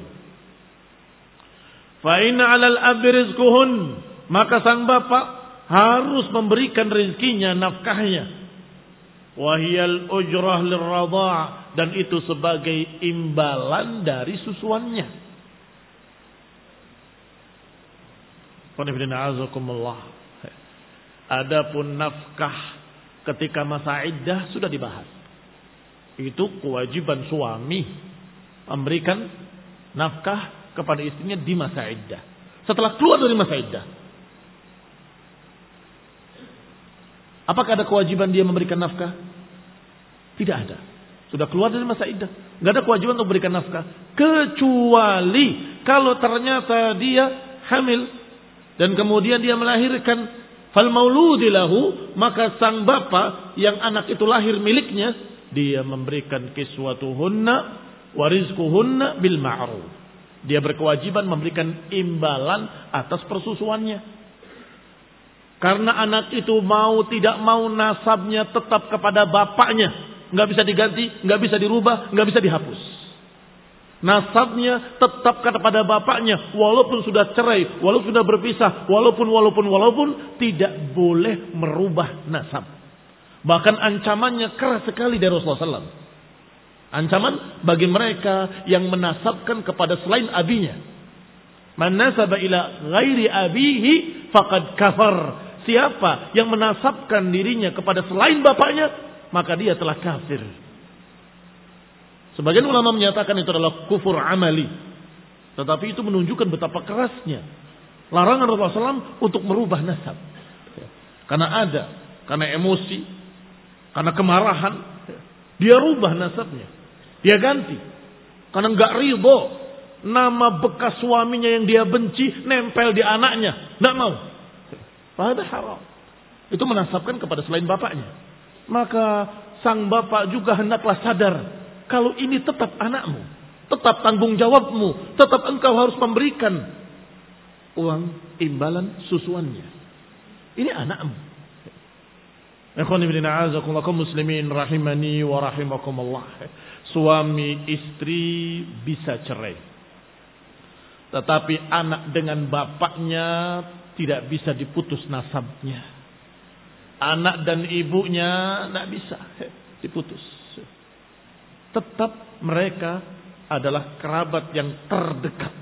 Fa inna 'alal abi rizquhun, maka sang bapak harus memberikan rezekinya, nafkahnya. Wa hiyal ujrah lirradha', dan itu sebagai imbalan dari susuannya. Adapun nafkah ketika masa iddah sudah dibahas. Itu kewajiban suami memberikan nafkah kepada istrinya di masa iddah. Setelah keluar dari masa iddah, apakah ada kewajiban dia memberikan nafkah? Tidak ada. Sudah keluar dari masa iddah, nggak ada kewajiban untuk memberikan nafkah, kecuali kalau ternyata dia hamil dan kemudian dia melahirkan, fal mauludi lahu, maka sang bapak yang anak itu lahir miliknya, dia memberikan kiswatuhunna wa rizquhunna bil ma'ruf. Dia berkewajiban memberikan imbalan atas persusuannya. Karena anak itu mau tidak mau nasabnya tetap kepada bapaknya, nggak bisa diganti, nggak bisa dirubah, nggak bisa dihapus. Nasabnya tetap kepada bapaknya walaupun sudah cerai, walaupun sudah berpisah, walaupun walaupun walaupun tidak boleh merubah nasab. Bahkan ancamannya keras sekali dari Rasulullah shallallahu alaihi wasallam. Ancaman bagi mereka yang menasabkan kepada selain abinya. Man nasaba ila ghairi abihi faqad kafar. Siapa yang menasabkan dirinya kepada selain bapaknya, maka dia telah kafir. Sebagian ulama menyatakan itu adalah kufur amali. Tetapi itu menunjukkan betapa kerasnya larangan Rasulullah shallallahu alaihi wasallam untuk merubah nasab. Karena ada, karena emosi, karena kemarahan, dia rubah nasabnya. Dia ganti. Karena enggak ridho, nama bekas suaminya yang dia benci nempel di anaknya. Enggak mau. Padahal haram. Itu menasabkan kepada selain bapaknya. Maka sang bapak juga hendaklah sadar, kalau ini tetap anakmu, tetap tanggung jawabmu, tetap engkau harus memberikan uang imbalan susuannya. Ini anakmu. Ikhwan ibn a'azakumullah kaum muslimin rahimani wa rahimakumullah. Suami istri bisa cerai. Tetapi anak dengan bapaknya tidak bisa diputus nasabnya. Anak dan ibunya tidak bisa diputus. Tetap mereka adalah kerabat yang terdekat.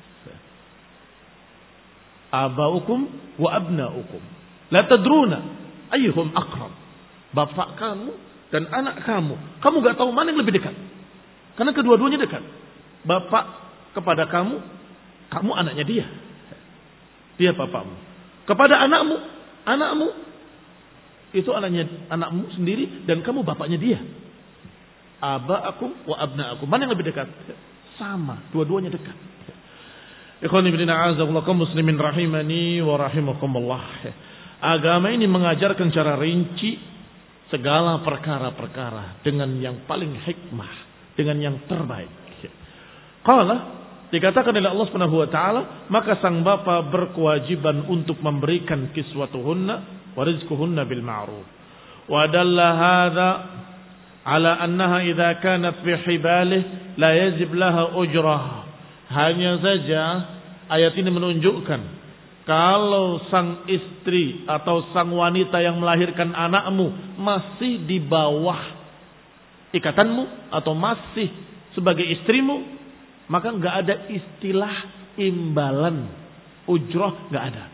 Abaukum wa abnaukum la tadruna ayyuhum aqrab. Bapak kamu dan anak kamu, kamu gak tahu mana yang lebih dekat. Karena kedua-duanya dekat. Bapak kepada kamu, kamu anaknya dia. Dia bapakmu. Kepada anakmu, anakmu itu anaknya anakmu sendiri dan kamu bapaknya dia. Aba'akum wa abna'akum. Mana yang lebih dekat? Sama, dua-duanya dekat. Ikhwan ibn a'azakumullah kaum muslimin rahimani wa rahimakumullah. Agama ini mengajarkan secara rinci segala perkara-perkara dengan yang paling hikmah, dengan yang terbaik. Qala, dikatakan oleh Allah Subhanahu wa taala, maka sang bapa berkewajiban untuk memberikan kiswatuhunna wa rizquhunna bil ma'ruf. Wa dalla hadza ala annaha idza kanat fi hibalih la yajib laha ujrah. Hanya saja ayat ini menunjukkan kalau sang istri atau sang wanita yang melahirkan anakmu masih di bawah ikatanmu atau masih sebagai istrimu, maka enggak ada istilah imbalan ujrah, enggak ada.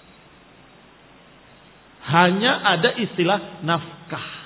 Hanya ada istilah nafkah.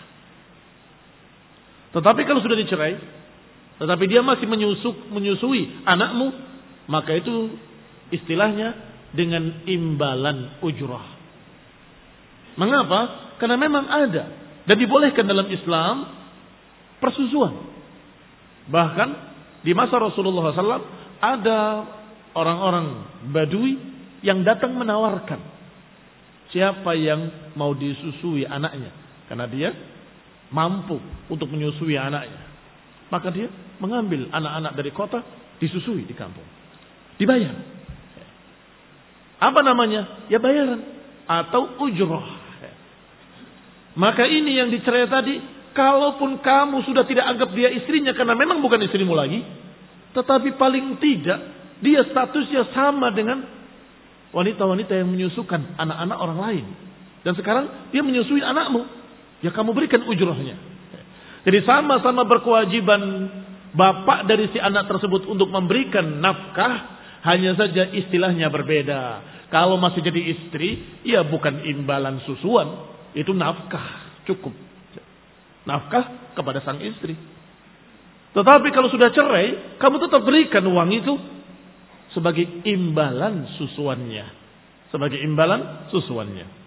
Tetapi kalau sudah dicerai, tetapi dia masih menyusuk, menyusui anakmu, maka itu istilahnya dengan imbalan ujrah. Mengapa? Karena memang ada dan dibolehkan dalam Islam persusuan. Bahkan di masa Rasulullah shallallahu alaihi wasallam ada orang-orang Badui yang datang menawarkan siapa yang mau disusui anaknya, karena dia mampu untuk menyusui anaknya. Maka dia mengambil anak-anak dari kota, disusui di kampung. Dibayar. Apa namanya? Ya bayaran. Atau ujrah. Maka ini yang dicerai tadi, kalaupun kamu sudah tidak anggap dia istrinya, karena memang bukan istrimu lagi, tetapi paling tidak, dia statusnya sama dengan wanita-wanita yang menyusukan anak-anak orang lain. Dan sekarang dia menyusui anakmu. Ya kamu berikan ujrahnya. Jadi sama-sama berkewajiban bapak dari si anak tersebut untuk memberikan nafkah. Hanya saja istilahnya berbeda. Kalau masih jadi istri, ya bukan imbalan susuan. Itu nafkah, cukup. Nafkah kepada sang istri. Tetapi kalau sudah cerai, kamu tetap berikan uang itu sebagai imbalan susuannya. Sebagai imbalan susuannya.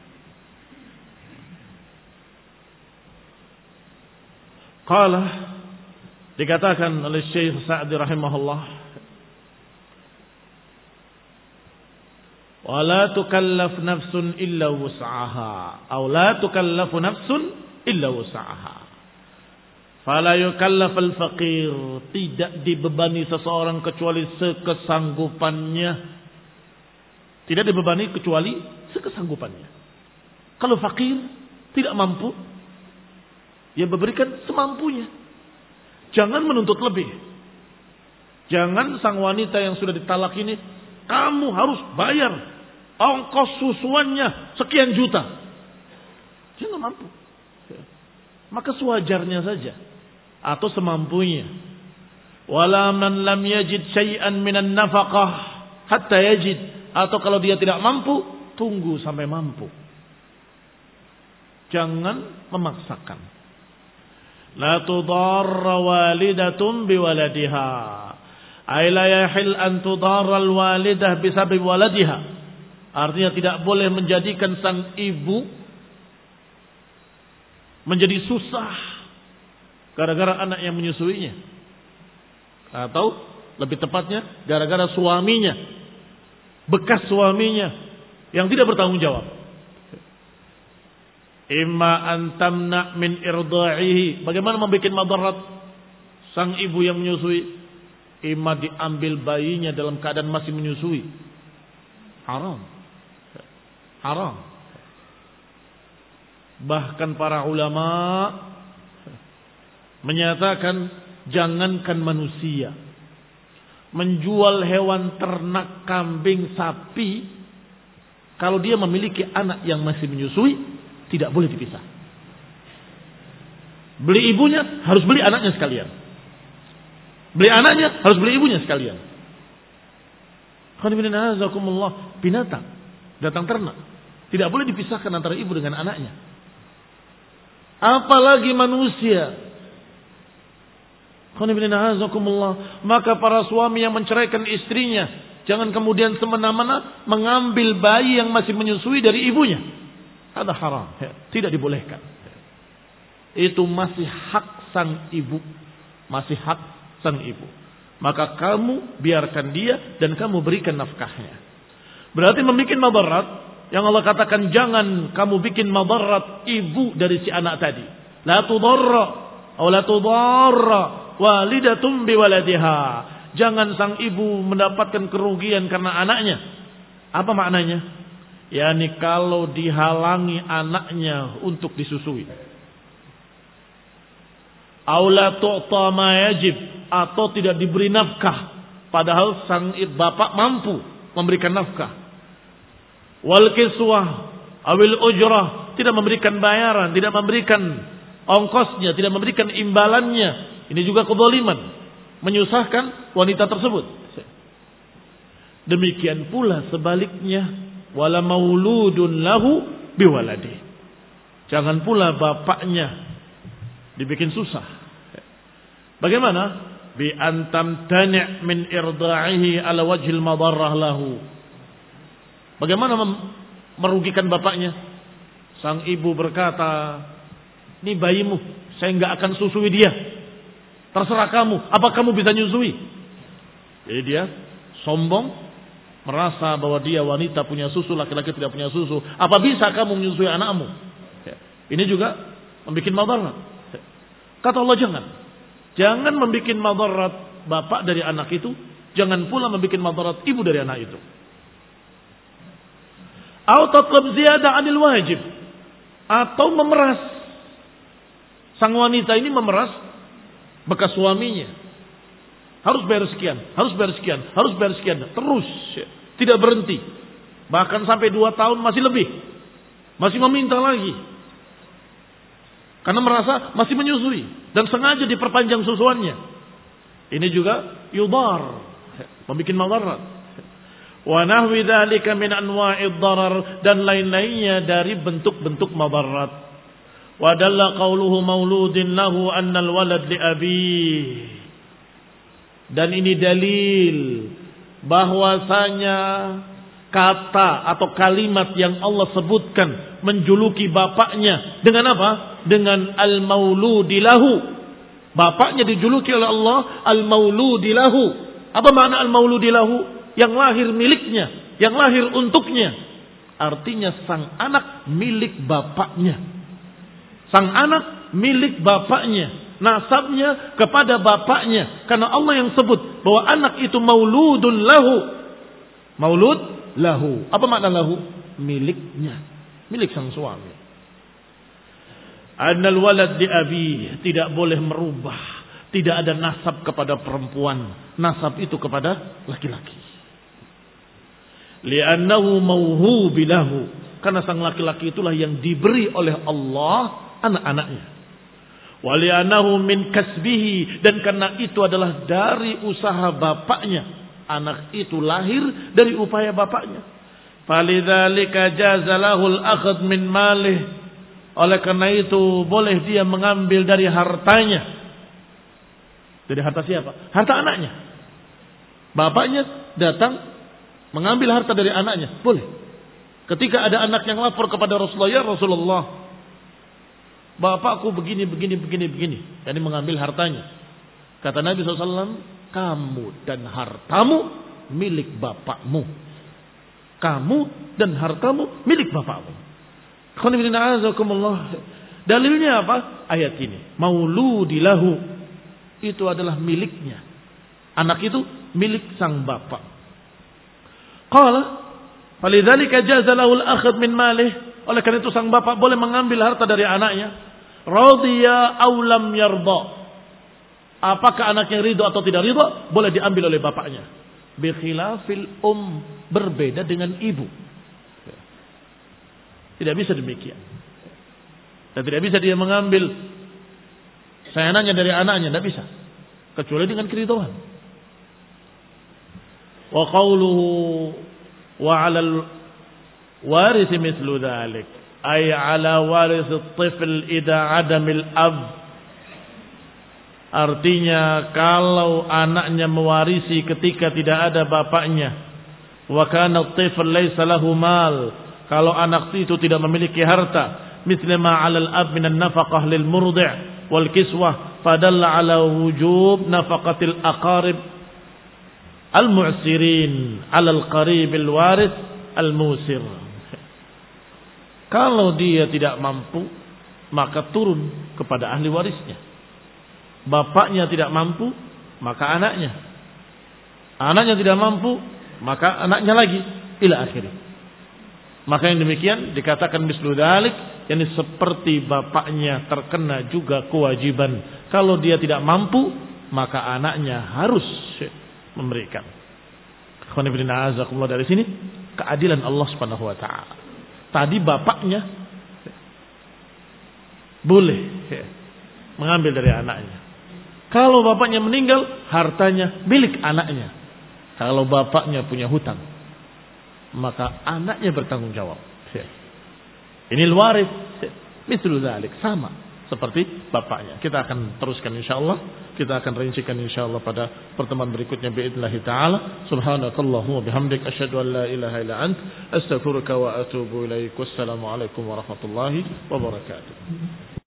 Qala, dikatakan oleh Syekh Sa'di rahimahullah, wa la tukallaf nafsun illa wus'aha, atau la tukallafu nafsun illa wus'aha. Fala yukallaf al-faqir, tidak dibebani seseorang kecuali sekesanggupannya. Tidak dibebani kecuali sekesanggupannya. Kalau fakir tidak mampu, ya berikan semampunya. Jangan menuntut lebih. Jangan sang wanita yang sudah ditalak ini, kamu harus bayar ongkos susuannya sekian juta. Dia nggak mampu. Maka sewajarnya saja atau semampunya. Wala man lam yajid syai'an minan nafaqah hatta yajid, atau kalau dia tidak mampu, tunggu sampai mampu. Jangan memaksakan. La tudarra walidatun biwaladiha. Ay la yahil an tudarra alwalidah bisabab waladiha. Artinya tidak boleh menjadikan sang ibu menjadi susah gara-gara anak yang menyusuinya. Atau lebih tepatnya gara-gara suaminya, bekas suaminya yang tidak bertanggung jawab. Imma antamna min irda'ihi. Bagaimana membuat madarat sang ibu yang menyusui? Imma diambil bayinya dalam keadaan masih menyusui. Haram. Haram. Bahkan para ulama menyatakan jangankan manusia, menjual hewan ternak, kambing, sapi, kalau dia memiliki anak yang masih menyusui, tidak boleh dipisah. Beli ibunya, harus beli anaknya sekalian. Beli anaknya, harus beli ibunya sekalian. Binatang, datang ternak, tidak boleh dipisahkan antara ibu dengan anaknya. Apalagi manusia. Maka para suami yang menceraikan istrinya, jangan kemudian semena-mena mengambil bayi yang masih menyusui dari ibunya. Ada haram, tidak dibolehkan. Itu masih hak sang ibu, masih hak sang ibu. Maka kamu biarkan dia dan kamu berikan nafkahnya. Berarti membuat madarat, yang Allah katakan jangan kamu bikin madarat ibu dari si anak tadi. La tudarra atau la tudarra walidatun biwaladiha. Jangan sang ibu mendapatkan kerugian karena anaknya. Apa maknanya? Yani kalau dihalangi anaknya untuk disusui. Aula tu'ta ma yajib, atau tidak diberi nafkah padahal sang bapak mampu memberikan nafkah. Wal kiswah awil ujrah, tidak memberikan bayaran, tidak memberikan ongkosnya, tidak memberikan imbalannya. Ini juga kezaliman, menyusahkan wanita tersebut. Demikian pula sebaliknya, wala mauludun lahu biwaladi. Jangan pula bapaknya dibikin susah. Bagaimana? Bi antam tani' min irda'ihi ala wajhil madarrah lahu. Bagaimana merugikan bapaknya? Sang ibu berkata, "Ini bayimu, saya enggak akan susui dia. Terserah kamu, apa kamu bisa nyusui?" Jadi dia sombong, merasa bahwa dia wanita punya susu, laki-laki tidak punya susu. Apa bisa kamu menyusui anakmu? Ini juga membuat madarat. Kata Allah, jangan. Jangan membuat madarat bapak dari anak itu. Jangan pula membuat madarat ibu dari anak itu. Atau tatlab ziyadah anil wajib. Atau memeras. Sang wanita ini memeras bekas suaminya. Harus bayar sekian, harus bayar sekian, harus bayar sekian. Terus, tidak berhenti. Bahkan sampai dua tahun masih lebih. Masih meminta lagi. Karena merasa masih menyusui. Dan sengaja diperpanjang susuannya. Ini juga yudar. Membuat madarat. Wa nahwi dzalika min anwa'id darar. Dan lain-lainnya dari bentuk-bentuk madarat. Wa dalla qawluhu mauludin lahu annal walad li abih. Dan ini dalil bahwasanya kata atau kalimat yang Allah sebutkan menjuluki bapaknya dengan apa? Dengan al-mauludi lahu. Bapaknya dijuluki oleh Allah al-mauludi lahu. Apa makna al-mauludi lahu? Yang lahir miliknya, yang lahir untuknya. Artinya sang anak milik bapaknya. Sang anak milik bapaknya. Nasabnya kepada bapaknya. Karena Allah yang sebut bahwa anak itu mauludun lahu. Maulud lahu. Apa makna lahu? Miliknya. Milik sang suami. Annal walad di abi. Tidak boleh merubah Tidak ada nasab kepada perempuan, nasab itu kepada laki-laki. Li'annahu mauhubi lahu, karena sang laki-laki itulah yang diberi oleh Allah anak-anaknya. Wa li'annahu min kasbihi, dan karena itu adalah dari usaha bapaknya. Anak itu lahir dari upaya bapaknya. Falidzalika jazalahul akhd min malih, oleh karena itu boleh dia mengambil dari hartanya. Dari harta siapa? Harta anaknya. Bapaknya datang mengambil harta dari anaknya, boleh. Ketika ada anak yang lapor kepada Rasulullah, ya Rasulullah, bapakku begini, begini, begini, begini. Yani mengambil hartanya. Kata Nabi shallallahu alaihi wasallam, kamu dan hartamu milik bapakmu. Kamu dan hartamu milik bapakmu. Dalilnya apa? Ayat ini. Mauludilahu, itu adalah miliknya. Anak itu milik sang bapak. Qala falidzalika jaza lahu al-akhd min malih, oleh karena itu sang bapak boleh mengambil harta dari anaknya. Radiya aw lam yarda, apakah anaknya ridho atau tidak ridho, boleh diambil oleh bapaknya. Bi khilafil um, berbeda dengan ibu. Tidak bisa demikian. Dan tidak bisa dia mengambil sayangannya dari anaknya, tidak bisa. Kecuali dengan keridhaan. Wa qawluhu wa 'alal waris mithlu dhalik, ay 'ala waris at-tifl idza 'adamil ab. Artinya kalau anaknya mewarisi ketika tidak ada bapaknya, wa kana at-tifl laysa lahu mal, kalau anak itu tidak memiliki harta, mithla ma 'alal ab min an-nafaqah lil murdi' wal kiswah, fadalla ala wujub nafaqatil aqarib al mu'sirin ala al qarib al waris al musir. Kalau dia tidak mampu, maka turun kepada ahli warisnya. Bapaknya tidak mampu, maka anaknya. Anaknya tidak mampu, maka anaknya lagi, ila akhirih. Maka yang demikian dikatakan mislu dzalik, yakni seperti bapaknya terkena juga kewajiban. Kalau dia tidak mampu, maka anaknya harus memberikan. Dari sini keadilan Allah Subhanahu wa taala. Tadi bapaknya boleh mengambil dari anaknya. Kalau bapaknya meninggal, hartanya milik anaknya. Kalau bapaknya punya hutang, maka anaknya bertanggung jawab. Ini waris, mithlu dzalik, sama seperti bapaknya. Kita akan teruskan insyaallah. Kita akan rincikan insyaallah pada pertemuan berikutnya باذنillah taala. Subhanakallahumma bihamdik asyhadu an la ilaha illa ant astaghfiruka wa atubu ilaik. Wassalamu alaikum warahmatullahi wabarakatuh.